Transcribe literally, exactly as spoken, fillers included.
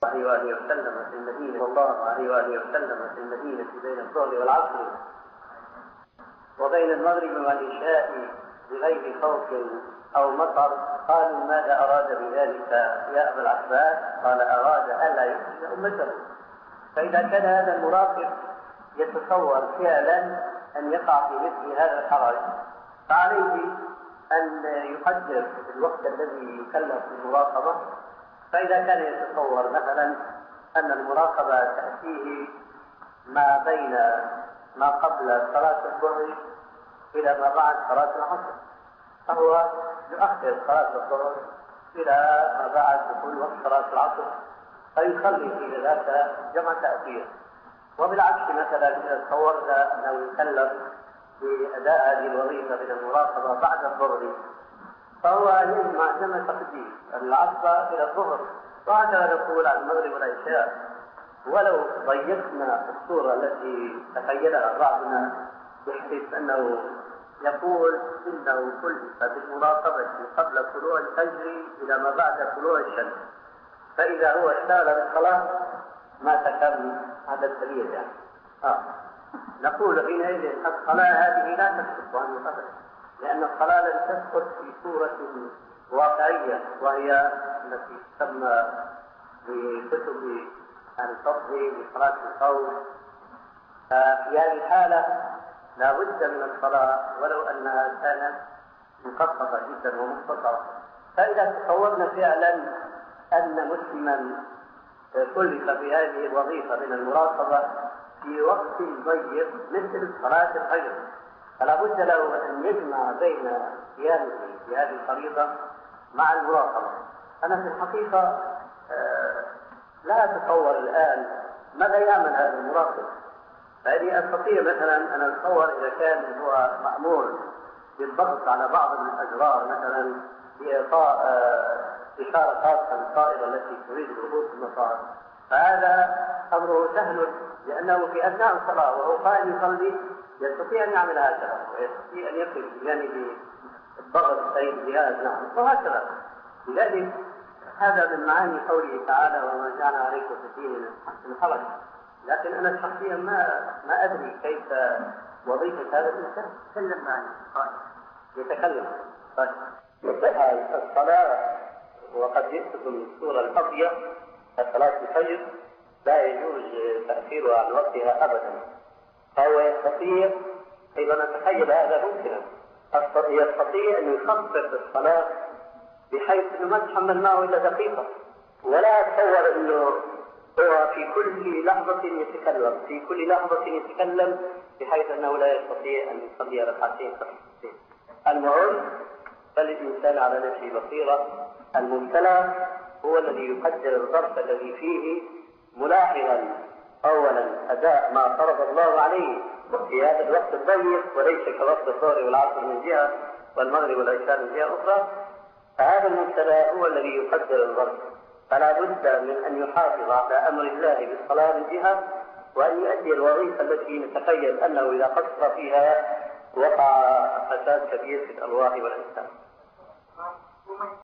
عليه وآله وسلم في المدينة صلى الله عليه وآله وسلم في المدينة بين الظهر والعصر وبين المغرب والعشاء بغير خوف أو مطر. قالوا ماذا أراد بذلك يا أبا العباس؟ قال أراد ألا يفسد أمته. فإذا كان هذا المراقب يتصور فعلا أن يقع في مثل هذا الحرج فعليه أن يقدر الوقت الذي يكلف بالمراقبة. فإذا كان يتصور مثلا أن المراقبة تأتيه ما بين ما قبل صلاة الظهر إلى ما بعد صلاة العصر فهو يؤخر صلاة الظهر إلى ما بعد دخول وقت صلاة العصر فيصلي في ذلك جمع تأثير. وبالعكس مثلا إذا تصورت أنه يكلف بأداء هذه الوظيفة من المراقبة بعد الظهر فهو يجمع جمع تقديم العصر إلى الظهر وهكذا نقول عن المغرب والعشاء. ولو ضيقنا الصورة التي تخيلها بعضنا بحيث أنه يقول إنه كلف بالمراقبة قبل طلوع الفجر إلى ما بعد طلوع الشمس فإذا هو اشتغل بالصلاة ما تكمل هذا الدليل يعني. آه. نقول حينئذ الصلاة هذه لا تسقط عنه أبدا لأن الصلاة لن تسقط في صورة واقعية وهي التي تسمى بكتب الفقه بصلاة الخوف. في هذه الحالة لا بد من الصلاة ولو أنها كانت مخففة جدا ومختصرة. فإذا تصورنا فعلا أن مسلما كلف بهذه الوظيفة من المراقبة في وقت ضيق مثل صلاة الفجر فلا بد له أن يجمع بين قيامه بهذه الفريضة مع المراقبة. أنا في الحقيقة لا أتصور الآن ماذا يعمل هذا المراقب. فإني أستطيع مثلا أن أتصور إذا كان هو مأمور بالضغط على بعض الأزرار مثلا بإعطاء إشارة خاصة للطائرة التي تريد الهبوط في المطار فهذا أمره سهل لأنه في أثناء الصلاة وهو قائم يصلي يستطيع أن يعمل هكذا ويستطيع أن يقف بجانب الضغط أي الجهاز نعم وهكذا. لذلك هذا من معاني قوله تعالى وما جعل عليكم في الدين من حرج. لكن أنا شخصيا ما ما أدري كيف وظيفة هذا الإنسان. تكلم معي يتكلم طيب. الصلاة وقد يأخذ الصورة القضية صلاة الفجر لا يجوز تأخيرها عن وقتها أبدا فهو يستطيع أيضا نتخيل هذا ممكنا يستطيع أن يخفف الصلاة بحيث أنه ما تحمل معه إلا دقيقة ولا أتصور أنه هو في كل لحظة يتكلم في كل لحظة يتكلم بحيث أنه لا يستطيع أن يصلي ركعتين خفيفتين. المهم فالإنسان على نفسه بصيرة. المبتلى هو الذي يقدر الظرف الذي فيه ملاحظا أولا أداء ما فرض الله عليه في هذا الوقت الضيق وليس كوقت الظهر والعصر من جهة والمغرب والعشاء من جهة أخرى. فهذا المبتلى هو الذي يقدر الظرف فلا بد من أن يحافظ على أمر الله بالصلاة من جهة وأن يؤدي الوظيفة التي نتخيل أنه إذا قصر فيها وقع فساد كبير في الأرواح والأجسام.